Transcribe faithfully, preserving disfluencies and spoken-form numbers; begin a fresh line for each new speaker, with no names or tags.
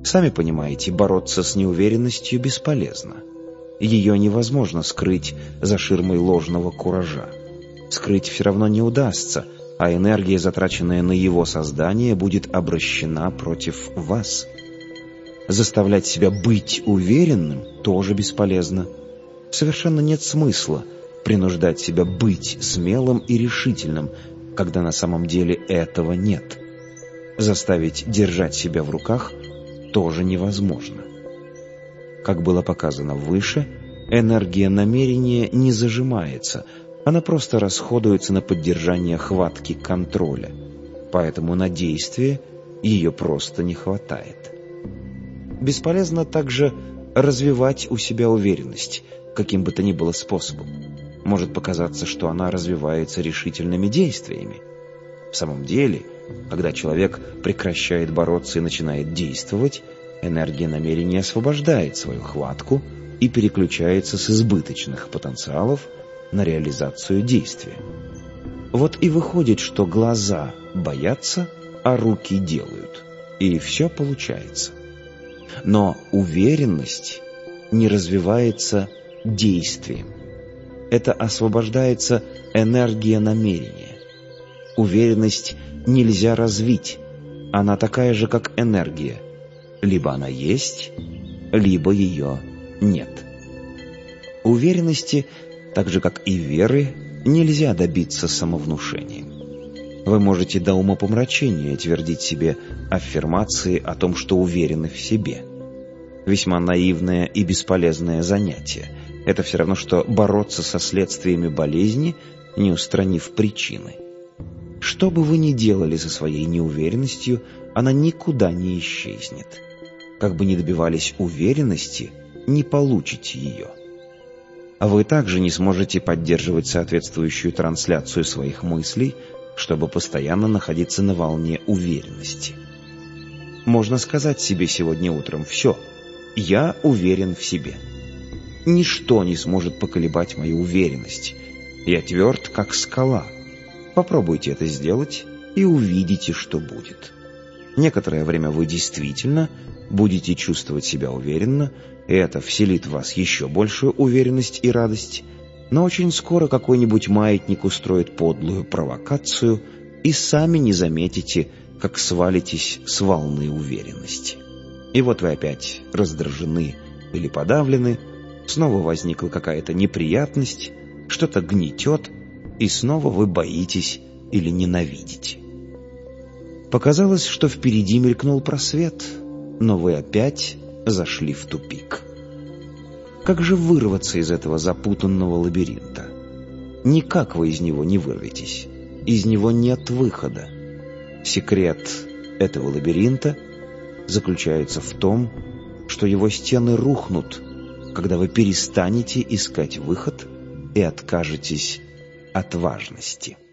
Сами понимаете, бороться с неуверенностью бесполезно. Ее невозможно скрыть за ширмой ложного куража. Скрыть все равно не удастся, а энергия, затраченная на его создание, будет обращена против вас. Заставлять себя быть уверенным тоже бесполезно. Совершенно нет смысла принуждать себя быть смелым и решительным, когда на самом деле этого нет. Заставить держать себя в руках тоже невозможно. Как было показано выше, энергия намерения не зажимается, она просто расходуется на поддержание хватки контроля, поэтому на действие ее просто не хватает. Бесполезно также развивать у себя уверенность, каким бы то ни было способом. Может показаться, что она развивается решительными действиями. В самом деле, когда человек прекращает бороться и начинает действовать, энергия намерения освобождает свою хватку и переключается с избыточных потенциалов на реализацию действия. Вот и выходит, что глаза боятся, а руки делают. И все получается. Но уверенность не развивается действием. Это освобождается энергия намерения. Уверенность нельзя развить. Она такая же, как энергия. Либо она есть, либо ее нет. Уверенности, так же как и веры, нельзя добиться самовнушением. Вы можете до умопомрачения твердить себе аффирмации о том, что уверены в себе. Весьма наивное и бесполезное занятие. Это все равно, что бороться со следствиями болезни, не устранив причины. Что бы вы ни делали со своей неуверенностью, она никуда не исчезнет. Как бы ни добивались уверенности, не получите ее. А вы также не сможете поддерживать соответствующую трансляцию своих мыслей, чтобы постоянно находиться на волне уверенности. Можно сказать себе сегодня утром: «Все, я уверен в себе. Ничто не сможет поколебать мою уверенность. Я тверд, как скала». Попробуйте это сделать и увидите, что будет. Некоторое время вы действительно будете чувствовать себя уверенно, и это вселит в вас еще большую уверенность и радость, но очень скоро какой-нибудь маятник устроит подлую провокацию, и сами не заметите, как свалитесь с волны уверенности. И вот вы опять раздражены или подавлены, снова возникла какая-то неприятность, что-то гнетет, и снова вы боитесь или ненавидите. Показалось, что впереди мелькнул просвет, но вы опять зашли в тупик. Как же вырваться из этого запутанного лабиринта? Никак вы из него не вырветесь. Из него нет выхода. Секрет этого лабиринта заключается в том, что его стены рухнут, когда вы перестанете искать выход и откажетесь от важности.